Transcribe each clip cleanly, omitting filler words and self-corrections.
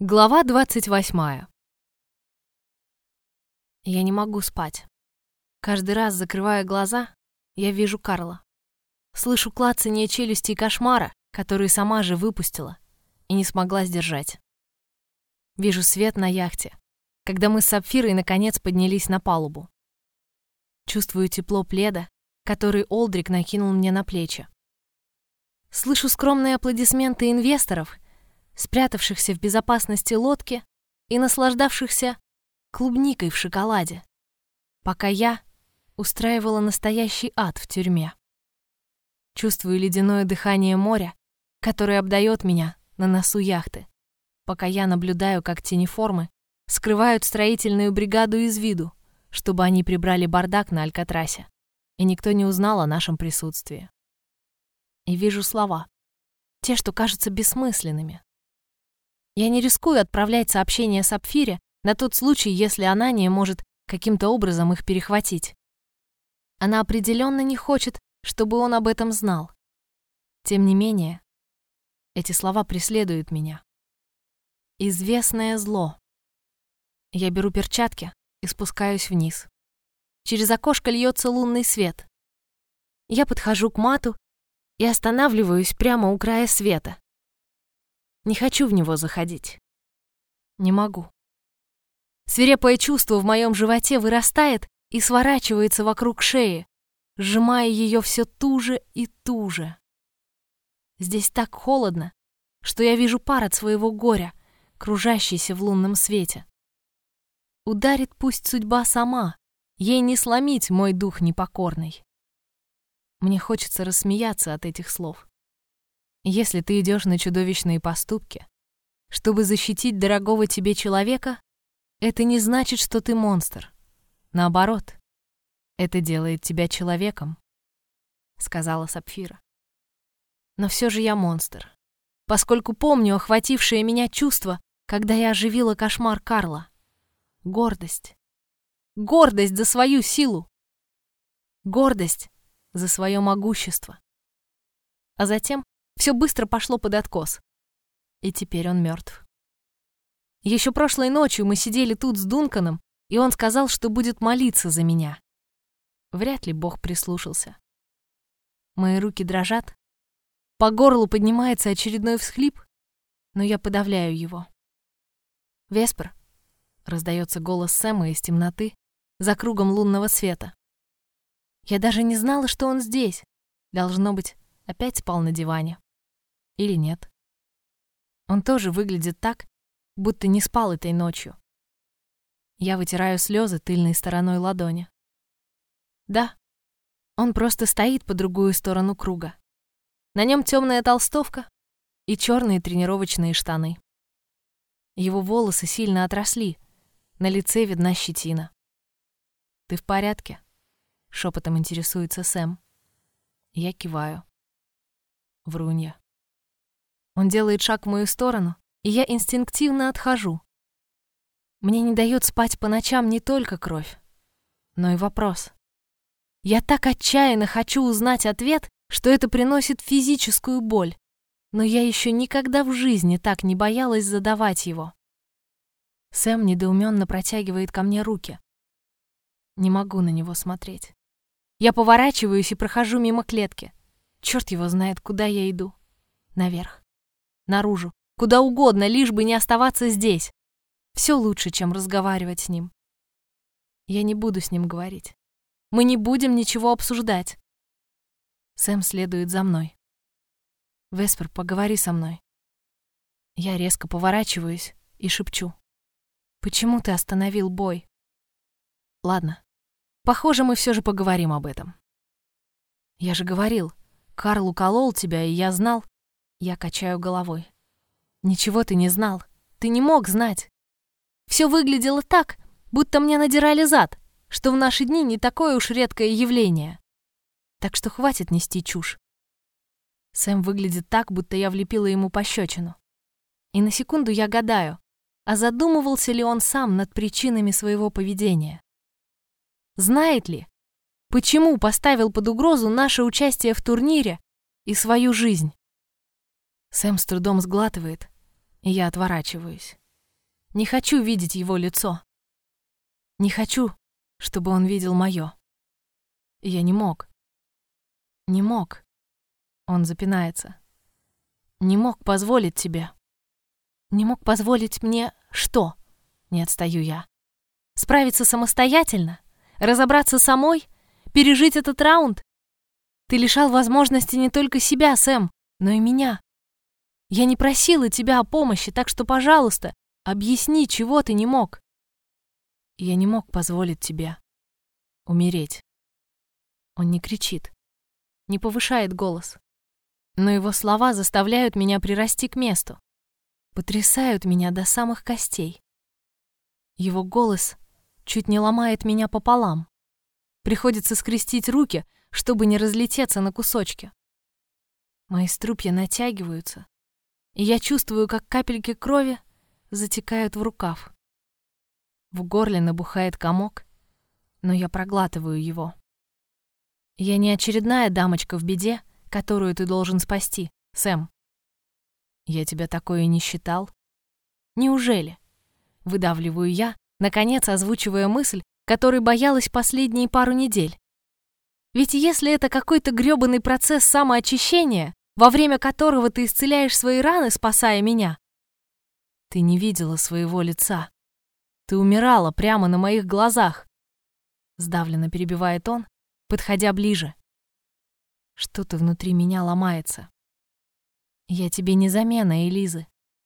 Глава 28. Я не могу спать. Каждый раз, закрывая глаза, я вижу Карла. Слышу клацанье челюстей кошмара, который сама же выпустила и не смогла сдержать. Вижу свет на яхте, когда мы с Сапфирой наконец поднялись на палубу. Чувствую тепло пледа, который Олдрик накинул мне на плечи. Слышу скромные аплодисменты инвесторов, спрятавшихся в безопасности лодки и наслаждавшихся клубникой в шоколаде, пока я устраивала настоящий ад в тюрьме. Чувствую ледяное дыхание моря, которое обдает меня на носу яхты, пока я наблюдаю, как тенеформы скрывают строительную бригаду из виду, чтобы они прибрали бардак на Алькатрасе, и никто не узнал о нашем присутствии. И вижу слова, те, что кажутся бессмысленными. Я не рискую отправлять сообщение Сапфире на тот случай, если она не может каким-то образом их перехватить. Она определенно не хочет, чтобы он об этом знал. Тем не менее, эти слова преследуют меня. Известное зло. Я беру перчатки и спускаюсь вниз. Через окошко льется лунный свет. Я подхожу к мату и останавливаюсь прямо у края света. Не хочу в него заходить. Не могу. Свирепое чувство в моем животе вырастает и сворачивается вокруг шеи, сжимая ее все туже и туже. Здесь так холодно, что я вижу пар от своего горя, кружащийся в лунном свете. Ударит пусть судьба сама, ей не сломить мой дух непокорный. Мне хочется рассмеяться от этих слов. Если ты идешь на чудовищные поступки, чтобы защитить дорогого тебе человека, это не значит, что ты монстр. Наоборот, это делает тебя человеком, сказала Сапфира. Но все же я монстр, поскольку помню охватившее меня чувство, когда я оживила кошмар Карла. Гордость. Гордость за свою силу. Гордость за свое могущество. А затем все быстро пошло под откос. И теперь он мертв. Еще прошлой ночью мы сидели тут с Дунканом, и он сказал, что будет молиться за меня. Вряд ли Бог прислушался. Мои руки дрожат, по горлу поднимается очередной всхлип, но я подавляю его. «Веспер», — раздается голос Сэма из темноты за кругом лунного света. Я даже не знала, что он здесь. Должно быть, опять спал на диване. Или нет. Он тоже выглядит так, будто не спал этой ночью. Я вытираю слезы тыльной стороной ладони. Да, он просто стоит по другую сторону круга. На нем темная толстовка и черные тренировочные штаны. Его волосы сильно отросли, на лице видна щетина. «Ты в порядке?» — шепотом интересуется Сэм. Я киваю. Врунья. Он делает шаг в мою сторону, и я инстинктивно отхожу. Мне не дает спать по ночам не только кровь, но и вопрос. Я так отчаянно хочу узнать ответ, что это приносит физическую боль, но я еще никогда в жизни так не боялась задавать его. Сэм недоуменно протягивает ко мне руки. Не могу на него смотреть. Я поворачиваюсь и прохожу мимо клетки. Черт его знает, куда я иду. Наверх. Наружу. Куда угодно, лишь бы не оставаться здесь. Все лучше, чем разговаривать с ним. Я не буду с ним говорить. Мы не будем ничего обсуждать. Сэм следует за мной. «Веспер, поговори со мной». Я резко поворачиваюсь и шепчу. «Почему ты остановил бой?» «Ладно. Похоже, мы все же поговорим об этом». «Я же говорил, Карл уколол тебя, и я знал...» Я качаю головой. «Ничего ты не знал. Ты не мог знать. Все выглядело так, будто мне надирали зад, что в наши дни не такое уж редкое явление. Так что хватит нести чушь». Сэм выглядит так, будто я влепила ему пощечину. И на секунду я гадаю, а задумывался ли он сам над причинами своего поведения? Знает ли, почему поставил под угрозу наше участие в турнире и свою жизнь? Сэм с трудом сглатывает, и я отворачиваюсь. Не хочу видеть его лицо. Не хочу, чтобы он видел моё. Я не мог. Не мог. Он запинается. Не мог позволить тебе. Не мог позволить мне что? Не отстаю я. Справиться самостоятельно? Разобраться самой? Пережить этот раунд? Ты лишал возможности не только себя, Сэм, но и меня. Я не просила тебя о помощи, так что, пожалуйста, объясни, чего ты не мог. Я не мог позволить тебе умереть. Он не кричит, не повышает голос, но его слова заставляют меня прирасти к месту, потрясают меня до самых костей. Его голос чуть не ломает меня пополам. Приходится скрестить руки, чтобы не разлететься на кусочки. Мои струпья натягиваются, и я чувствую, как капельки крови затекают в рукав. В горле набухает комок, но я проглатываю его. Я не очередная дамочка в беде, которую ты должен спасти, Сэм. Я тебя такое не считал. Неужели? Выдавливаю я, наконец озвучивая мысль, которой боялась последние пару недель. Ведь если это какой-то грёбаный процесс самоочищения, во время которого ты исцеляешь свои раны, спасая меня, ты не видела своего лица. Ты умирала прямо на моих глазах. Сдавленно перебивает он, подходя ближе. Что-то внутри меня ломается. Я тебе не замена, Элизы.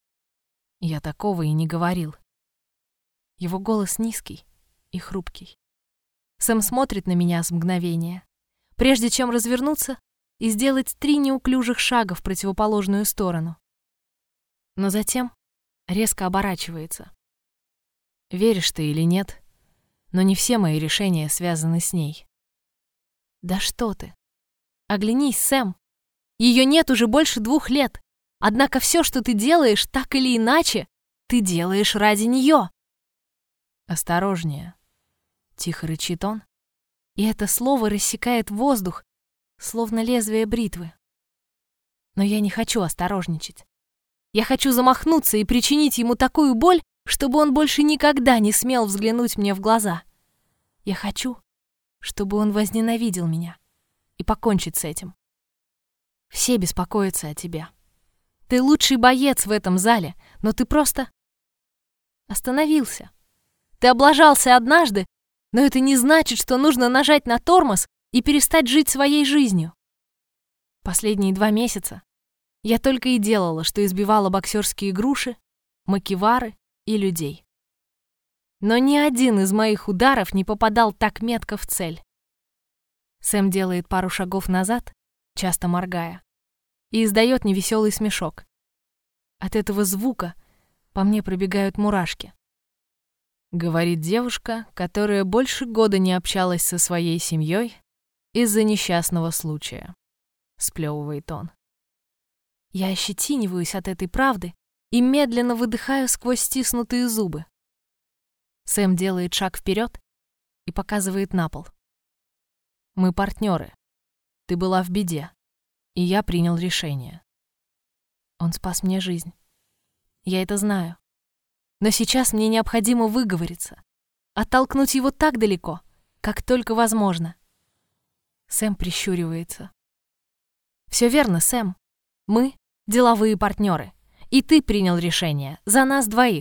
Я такого и не говорил. Его голос низкий и хрупкий. Сэм смотрит на меня с мгновения, прежде чем развернуться и сделать 3 неуклюжих шага в противоположную сторону. Но затем резко оборачивается. Веришь ты или нет, но не все мои решения связаны с ней. Да что ты? Оглянись, Сэм. Ее нет уже больше 2 лет. Однако все, что ты делаешь, так или иначе, ты делаешь ради нее. Осторожнее. Тихо рычит он, и это слово рассекает воздух, словно лезвие бритвы. Но я не хочу осторожничать. Я хочу замахнуться и причинить ему такую боль, чтобы он больше никогда не смел взглянуть мне в глаза. Я хочу, чтобы он возненавидел меня и покончить с этим. Все беспокоятся о тебе. Ты лучший боец в этом зале, но ты просто остановился. Ты облажался однажды, но это не значит, что нужно нажать на тормоз и перестать жить своей жизнью. Последние 2 месяца я только и делала, что избивала боксерские груши, макивары и людей. Но ни один из моих ударов не попадал так метко в цель. Сэм делает пару шагов назад, часто моргая, и издает невеселый смешок. От этого звука по мне пробегают мурашки. Говорит девушка, которая больше года не общалась со своей семьей из-за несчастного случая. Сплёвывает он. Я ощетиниваюсь от этой правды и медленно выдыхаю сквозь стиснутые зубы. Сэм делает шаг вперед и показывает на пол. Мы партнеры. Ты была в беде, и я принял решение. Он спас мне жизнь. Я это знаю. Но сейчас мне необходимо выговориться, оттолкнуть его так далеко, как только возможно. Сэм прищуривается. Все верно, Сэм. Мы — деловые партнеры, и ты принял решение за нас 2.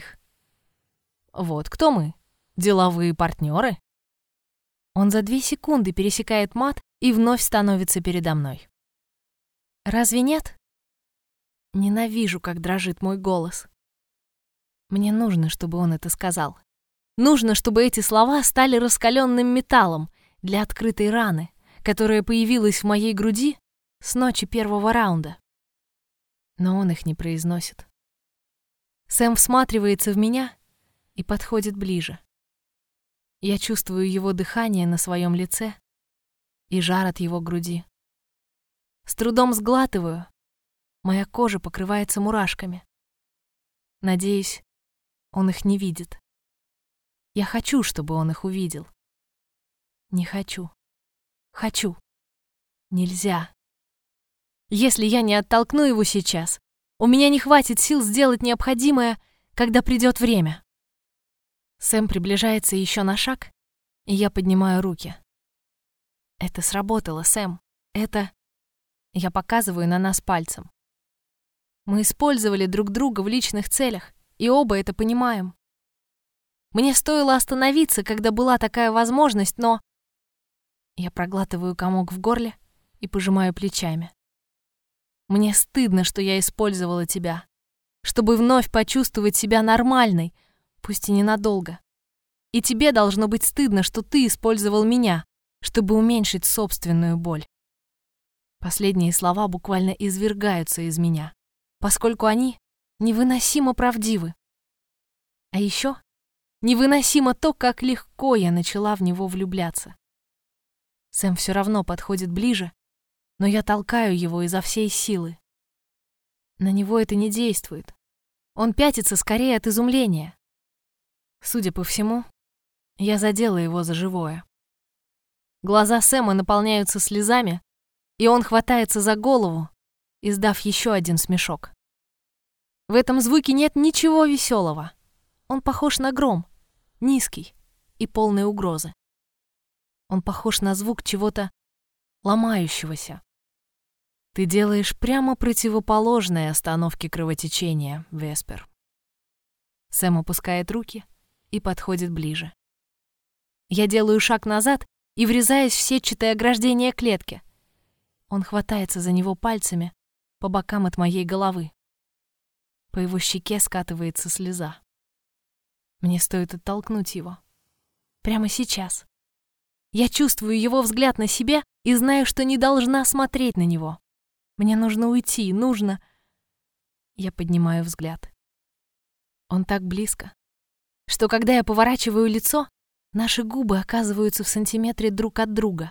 Вот кто мы? Деловые партнеры? Он за 2 секунды пересекает мат и вновь становится передо мной. Разве нет? Ненавижу, как дрожит мой голос. Мне нужно, чтобы он это сказал. Нужно, чтобы эти слова стали раскаленным металлом для открытой раны, которая появилась в моей груди с ночи 1-го раунда. Но он их не произносит. Сэм всматривается в меня и подходит ближе. Я чувствую его дыхание на своем лице и жар от его груди. С трудом сглатываю, моя кожа покрывается мурашками. Надеюсь, он их не видит. Я хочу, чтобы он их увидел. Не хочу. Хочу. Нельзя. Если я не оттолкну его сейчас, у меня не хватит сил сделать необходимое, когда придет время. Сэм приближается еще на шаг, и я поднимаю руки. Это сработало, Сэм. Это... Я показываю на нас пальцем. Мы использовали друг друга в личных целях, и оба это понимаем. Мне стоило остановиться, когда была такая возможность, но... Я проглатываю комок в горле и пожимаю плечами. Мне стыдно, что я использовала тебя, чтобы вновь почувствовать себя нормальной, пусть и ненадолго. И тебе должно быть стыдно, что ты использовал меня, чтобы уменьшить собственную боль. Последние слова буквально извергаются из меня, поскольку они невыносимо правдивы. А еще невыносимо то, как легко я начала в него влюбляться. Сэм все равно подходит ближе, но я толкаю его изо всей силы. На него это не действует. Он пятится скорее от изумления. Судя по всему, я задела его за живое. Глаза Сэма наполняются слезами, и он хватается за голову, издав еще один смешок. В этом звуке нет ничего веселого. Он похож на гром, низкий и полный угрозы. Он похож на звук чего-то ломающегося. Ты делаешь прямо противоположное остановке кровотечения, Веспер. Сэм опускает руки и подходит ближе. Я делаю шаг назад и врезаюсь в сетчатое ограждение клетки. Он хватается за него пальцами по бокам от моей головы. По его щеке скатывается слеза. Мне стоит оттолкнуть его. Прямо сейчас. Я чувствую его взгляд на себе и знаю, что не должна смотреть на него. Мне нужно уйти, нужно... Я поднимаю взгляд. Он так близко, что когда я поворачиваю лицо, наши губы оказываются в сантиметре друг от друга.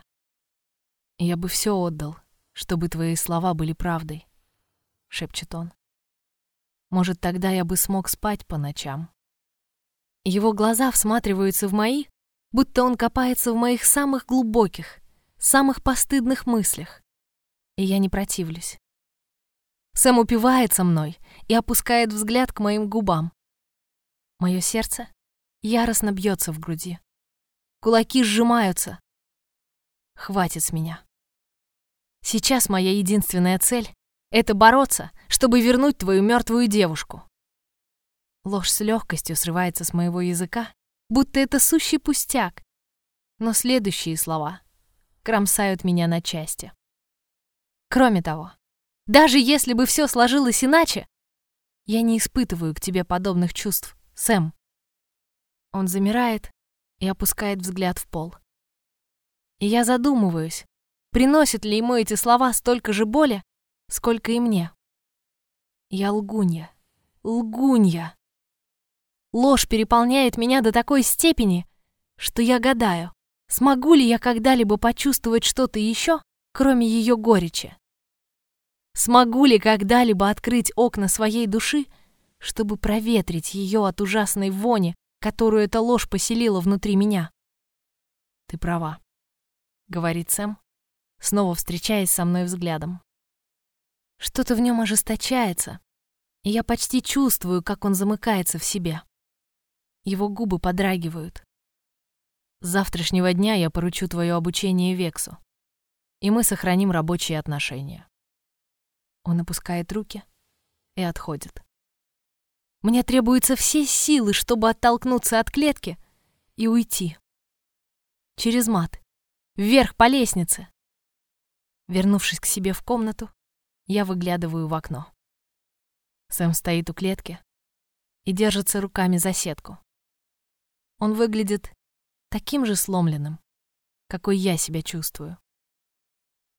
Я бы все отдал, чтобы твои слова были правдой, шепчет он. Может, тогда я бы смог спать по ночам. Его глаза всматриваются в мои, будто он копается в моих самых глубоких, самых постыдных мыслях. И я не противлюсь. Сэм упивается мной и опускает взгляд к моим губам. Мое сердце яростно бьется в груди. Кулаки сжимаются. Хватит с меня. Сейчас моя единственная цель — это бороться, чтобы вернуть твою мертвую девушку. Ложь с легкостью срывается с моего языка, будто это сущий пустяк, но следующие слова кромсают меня на части. Кроме того, даже если бы все сложилось иначе, я не испытываю к тебе подобных чувств, Сэм. Он замирает и опускает взгляд в пол. И я задумываюсь, приносят ли ему эти слова столько же боли, сколько и мне. Я лгунья, лгунья. Ложь переполняет меня до такой степени, что я гадаю, смогу ли я когда-либо почувствовать что-то еще, кроме ее горечи. Смогу ли когда-либо открыть окна своей души, чтобы проветрить ее от ужасной вони, которую эта ложь поселила внутри меня? Ты права, говорит Сэм, снова встречаясь со мной взглядом. Что-то в нем ожесточается, и я почти чувствую, как он замыкается в себе. Его губы подрагивают. С завтрашнего дня я поручу твое обучение Вексу, и мы сохраним рабочие отношения. Он опускает руки и отходит. Мне требуются все силы, чтобы оттолкнуться от клетки и уйти. Через мат, вверх по лестнице. Вернувшись к себе в комнату, я выглядываю в окно. Сэм стоит у клетки и держится руками за сетку. Он выглядит таким же сломленным, какой я себя чувствую.